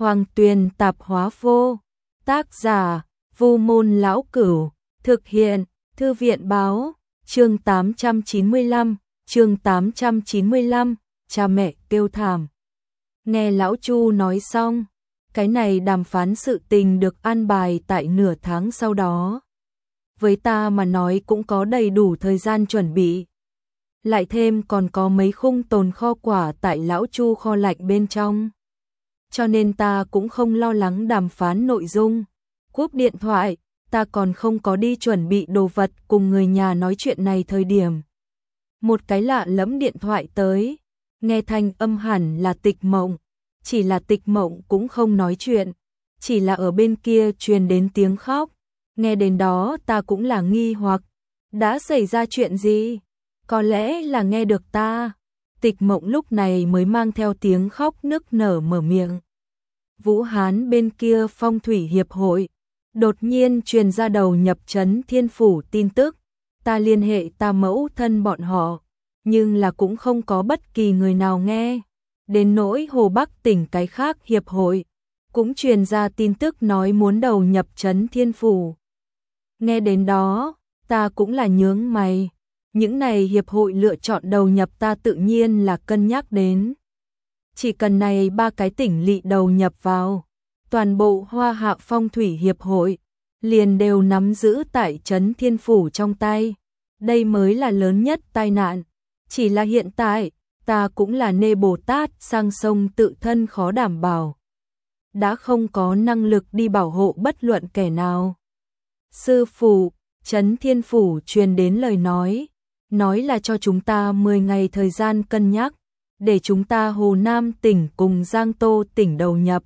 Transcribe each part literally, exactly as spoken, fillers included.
Hoàng Tuyền Tạp Hóa Vô. Tác giả: Vu Môn Lão Cửu. Thực hiện: Thư viện Báo. Chương tám trăm chín mươi lăm, chương tám trăm chín mươi lăm, cha mẹ kêu thảm. Nghe lão Chu nói xong, cái này đàm phán sự tình được an bài tại nửa tháng sau đó. Với ta mà nói cũng có đầy đủ thời gian chuẩn bị. Lại thêm còn có mấy khung tồn kho quả tại lão Chu kho lạnh bên trong. Cho nên ta cũng không lo lắng đàm phán nội dung. Cúp điện thoại, ta còn không có đi chuẩn bị đồ vật cùng người nhà nói chuyện này thời điểm. Một cái lạ lẫm điện thoại tới, nghe thanh âm hẳn là Tịch Mộng, chỉ là Tịch Mộng cũng không nói chuyện, chỉ là ở bên kia truyền đến tiếng khóc. Nghe đến đó ta cũng là nghi hoặc, đã xảy ra chuyện gì? Có lẽ là nghe được ta. Tịch Mộng lúc này mới mang theo tiếng khóc nức nở mở miệng. Vũ Hán bên kia Phong thủy hiệp hội đột nhiên truyền ra đầu nhập trấn Thiên Phủ tin tức. Ta liên hệ ta mẫu thân bọn họ, nhưng là cũng không có bất kỳ người nào nghe. Đến nỗi Hồ Bắc tỉnh cái khác hiệp hội cũng truyền ra tin tức nói muốn đầu nhập trấn Thiên Phủ. Nghe đến đó, ta cũng là nhướng mày. Những này hiệp hội lựa chọn đầu nhập ta tự nhiên là cân nhắc đến. Chỉ cần này ba cái tỉnh lỵ đầu nhập vào, toàn bộ Hoa Hạ Phong thủy hiệp hội liền đều nắm giữ tại trấn Thiên Phủ trong tay. Đây mới là lớn nhất tai nạn. Chỉ là hiện tại, ta cũng là nê Bồ Tát sang sông tự thân khó đảm bảo. Đã không có năng lực đi bảo hộ bất luận kẻ nào. Sư phụ, trấn Thiên Phủ truyền đến lời nói, nói là cho chúng ta mười ngày thời gian cân nhắc, để chúng ta Hồ Nam tỉnh cùng Giang Tô tỉnh đầu nhập.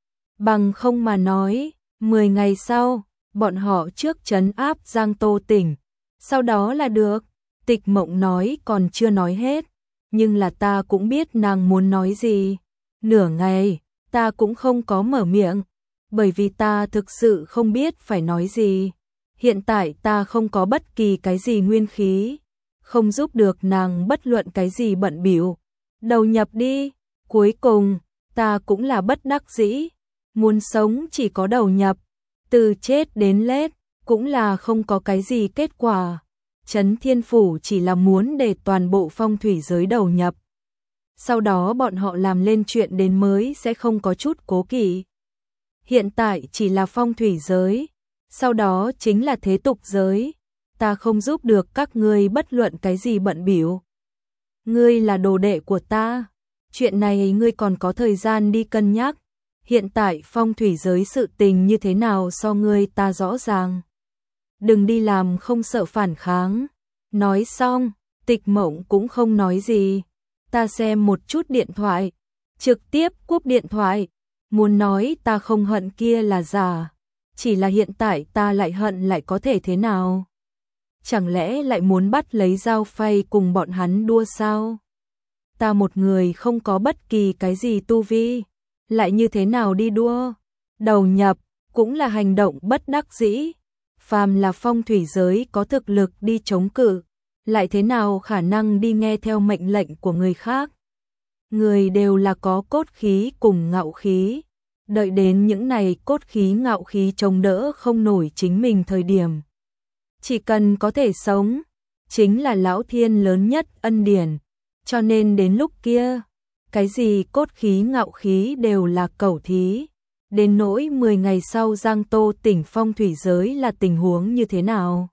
Bằng không mà nói, mười ngày sau, bọn họ trước trấn áp Giang Tô tỉnh, sau đó là được. Tịch Mộng nói còn chưa nói hết, nhưng là ta cũng biết nàng muốn nói gì. Nửa ngày, ta cũng không có mở miệng, bởi vì ta thực sự không biết phải nói gì. Hiện tại ta không có bất kỳ cái gì nguyên khí, không giúp được nàng bất luận cái gì bận bịu. Đầu nhập đi, cuối cùng, ta cũng là bất đắc dĩ. Muốn sống chỉ có đầu nhập, từ chết đến lết, cũng là không có cái gì kết quả. Trấn Thiên Phủ chỉ là muốn để toàn bộ phong thủy giới đầu nhập. Sau đó bọn họ làm lên chuyện đến mới sẽ không có chút cố kỵ. Hiện tại chỉ là phong thủy giới, sau đó chính là thế tục giới. Ta không giúp được các ngươi bất luận cái gì bận bịu. Ngươi là đồ đệ của ta, chuyện này ngươi còn có thời gian đi cân nhắc. Hiện tại phong thủy giới sự tình như thế nào so ngươi ta rõ ràng. Đừng đi làm không sợ phản kháng. Nói xong, Tịch Mộng cũng không nói gì. Ta xem một chút điện thoại, trực tiếp cúp điện thoại. Muốn nói ta không hận kia là giả, chỉ là hiện tại ta lại hận lại có thể thế nào? Chẳng lẽ lại muốn bắt lấy dao phay cùng bọn hắn đua sao? Ta một người không có bất kỳ cái gì tu vi, lại như thế nào đi đua? Đầu nhập cũng là hành động bất đắc dĩ. Phàm là phong thủy giới có thực lực đi chống cự, lại thế nào khả năng đi nghe theo mệnh lệnh của người khác? Người đều là có cốt khí cùng ngạo khí. Đợi đến những này cốt khí ngạo khí chống đỡ không nổi chính mình thời điểm, chỉ cần có thể sống, chính là lão thiên lớn nhất ân điển. Cho nên đến lúc kia, cái gì cốt khí ngạo khí đều là cẩu thí. Đến nỗi mười ngày sau Giang Tô tỉnh phong thủy giới là tình huống như thế nào?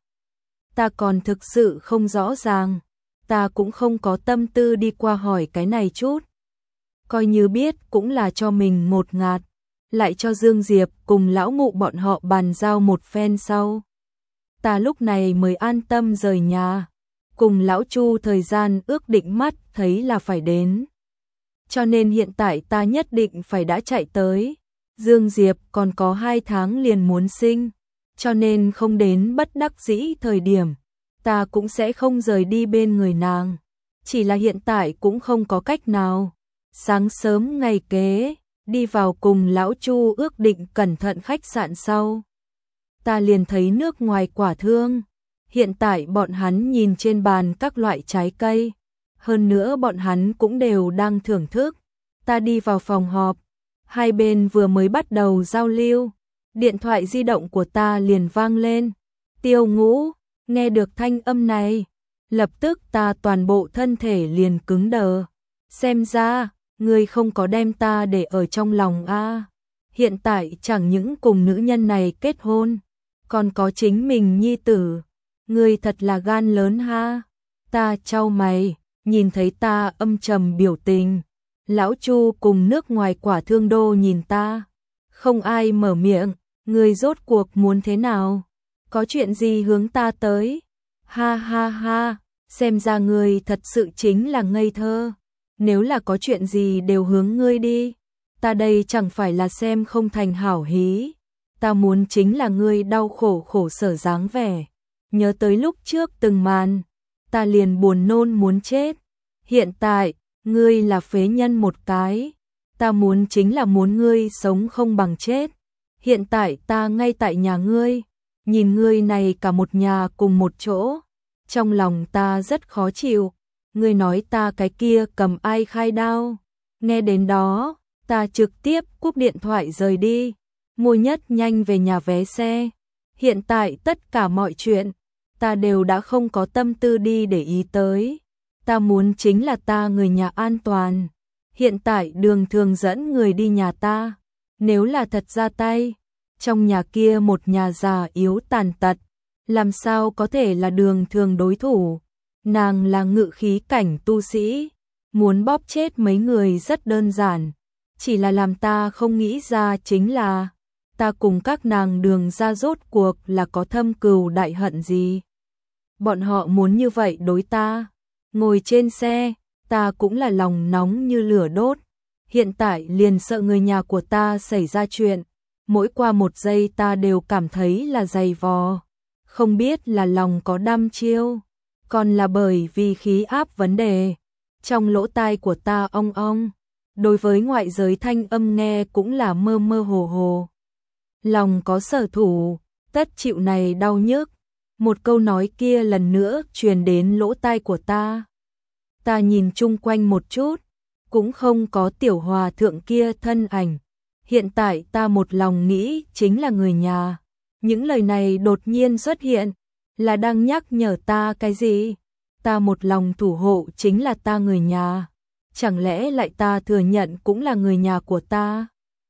Ta còn thực sự không rõ ràng. Ta cũng không có tâm tư đi qua hỏi cái này chút. Coi như biết cũng là cho mình một ngạt. Lại cho Dương Diệp cùng lão mụ bọn họ bàn giao một phen sau. Ta lúc này mới an tâm rời nhà. Cùng lão Chu thời gian ước định mắt thấy là phải đến. Cho nên hiện tại ta nhất định phải đã chạy tới. Dương Diệp còn có hai tháng liền muốn sinh. Cho nên không đến bất đắc dĩ thời điểm, ta cũng sẽ không rời đi bên người nàng. Chỉ là hiện tại cũng không có cách nào. Sáng sớm ngày kế, đi vào cùng lão Chu ước định cẩn thận khách sạn sau. Ta liền thấy nước ngoài quả thương. Hiện tại bọn hắn nhìn trên bàn các loại trái cây. Hơn nữa bọn hắn cũng đều đang thưởng thức. Ta đi vào phòng họp. Hai bên vừa mới bắt đầu giao lưu, điện thoại di động của ta liền vang lên. Tiêu Ngũ, nghe được thanh âm này, lập tức ta toàn bộ thân thể liền cứng đờ. Xem ra, ngươi không có đem ta để ở trong lòng a. Hiện tại chẳng những cùng nữ nhân này kết hôn, còn có chính mình nhi tử. Ngươi thật là gan lớn ha. Ta chau mày, nhìn thấy ta âm trầm biểu tình. Lão Chu cùng nước ngoài quả thương đô nhìn ta. Không ai mở miệng, ngươi rốt cuộc muốn thế nào? Có chuyện gì hướng ta tới? Ha ha ha, xem ra ngươi thật sự chính là ngây thơ. Nếu là có chuyện gì đều hướng ngươi đi. Ta đây chẳng phải là xem không thành hảo hí. Ta muốn chính là ngươi đau khổ khổ sở dáng vẻ. Nhớ tới lúc trước từng màn, ta liền buồn nôn muốn chết. Hiện tại, ngươi là phế nhân một cái. Ta muốn chính là muốn ngươi sống không bằng chết. Hiện tại ta ngay tại nhà ngươi, nhìn ngươi này cả một nhà cùng một chỗ. Trong lòng ta rất khó chịu. Ngươi nói ta cái kia cầm ai khai đao. Nghe đến đó, ta trực tiếp cúp điện thoại rời đi. Mua nhất nhanh về nhà vé xe. Hiện tại tất cả mọi chuyện, ta đều đã không có tâm tư đi để ý tới. Ta muốn chính là ta người nhà an toàn. Hiện tại Đường Thường dẫn người đi nhà ta. Nếu là thật ra tay, trong nhà kia một nhà già yếu tàn tật, làm sao có thể là Đường Thường đối thủ. Nàng là ngự khí cảnh tu sĩ, muốn bóp chết mấy người rất đơn giản. Chỉ là làm ta không nghĩ ra chính là, ta cùng các nàng Đường ra rốt cuộc là có thâm cừu đại hận gì. Bọn họ muốn như vậy đối ta. Ngồi trên xe, ta cũng là lòng nóng như lửa đốt. Hiện tại liền sợ người nhà của ta xảy ra chuyện. Mỗi qua một giây ta đều cảm thấy là dày vò. Không biết là lòng có đăm chiêu, còn là bởi vì khí áp vấn đề. Trong lỗ tai của ta ong ong. Đối với ngoại giới thanh âm nghe cũng là mơ mơ hồ hồ. Lòng có sở thủ, tất chịu này đau nhức. Một câu nói kia lần nữa truyền đến lỗ tai của ta. Ta nhìn chung quanh một chút, cũng không có tiểu hòa thượng kia thân ảnh. Hiện tại ta một lòng nghĩ chính là người nhà. Những lời này đột nhiên xuất hiện, là đang nhắc nhở ta cái gì? Ta một lòng thủ hộ chính là ta người nhà. Chẳng lẽ lại ta thừa nhận cũng là người nhà của ta?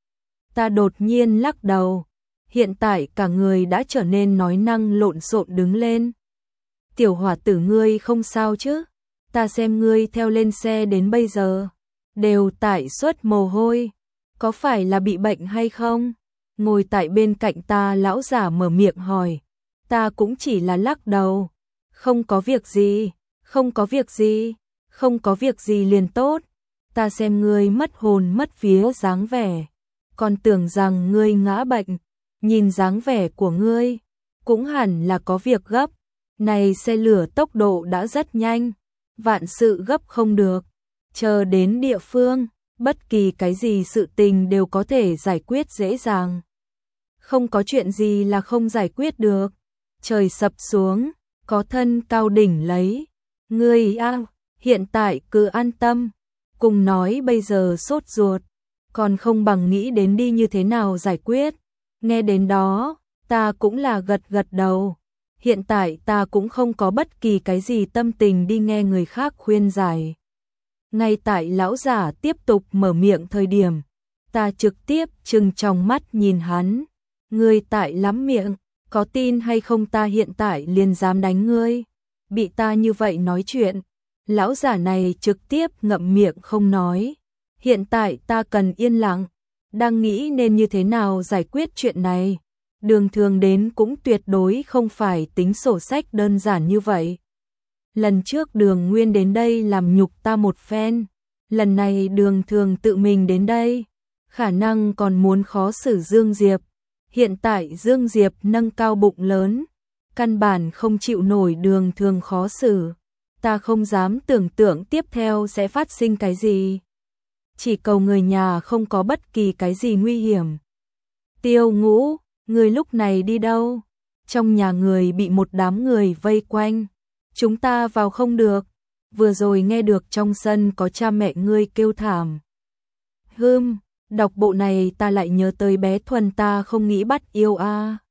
Ta đột nhiên lắc đầu. Hiện tại cả người đã trở nên nói năng lộn xộn đứng lên. Tiểu hỏa tử ngươi không sao chứ? Ta xem ngươi theo lên xe đến bây giờ, đều tải xuất mồ hôi. Có phải là bị bệnh hay không? Ngồi tại bên cạnh ta lão giả mở miệng hỏi. Ta cũng chỉ là lắc đầu. Không có việc gì, không có việc gì, không có việc gì liền tốt. Ta xem ngươi mất hồn mất vía dáng vẻ, còn tưởng rằng ngươi ngã bệnh. Nhìn dáng vẻ của ngươi, cũng hẳn là có việc gấp. Này xe lửa tốc độ đã rất nhanh, vạn sự gấp không được. Chờ đến địa phương, bất kỳ cái gì sự tình đều có thể giải quyết dễ dàng. Không có chuyện gì là không giải quyết được. Trời sập xuống, có thân cao đỉnh lấy. Ngươi a, hiện tại cứ an tâm. Cùng nói bây giờ sốt ruột, còn không bằng nghĩ đến đi như thế nào giải quyết. Nghe đến đó, ta cũng là gật gật đầu. Hiện tại ta cũng không có bất kỳ cái gì tâm tình đi nghe người khác khuyên giải. Ngay tại lão giả tiếp tục mở miệng thời điểm, ta trực tiếp trừng trong mắt nhìn hắn. Ngươi tại lắm miệng, có tin hay không ta hiện tại liền dám đánh ngươi. Bị ta như vậy nói chuyện, lão giả này trực tiếp ngậm miệng không nói. Hiện tại ta cần yên lặng, đang nghĩ nên như thế nào giải quyết chuyện này. Đường Thường đến cũng tuyệt đối không phải tính sổ sách đơn giản như vậy. Lần trước Đường Nguyên đến đây làm nhục ta một phen, lần này Đường Thường tự mình đến đây, khả năng còn muốn khó xử Dương Diệp. Hiện tại Dương Diệp nâng cao bụng lớn, căn bản không chịu nổi Đường Thường khó xử. Ta không dám tưởng tượng tiếp theo sẽ phát sinh cái gì. Chỉ cầu người nhà không có bất kỳ cái gì nguy hiểm. Tiêu Ngũ, người lúc này đi đâu? Trong nhà người bị một đám người vây quanh. Chúng ta vào không được. Vừa rồi nghe được trong sân có cha mẹ ngươi kêu thảm. Hừm, Đọc bộ này ta lại nhớ tới bé Thuần ta không nghĩ bắt yêu a.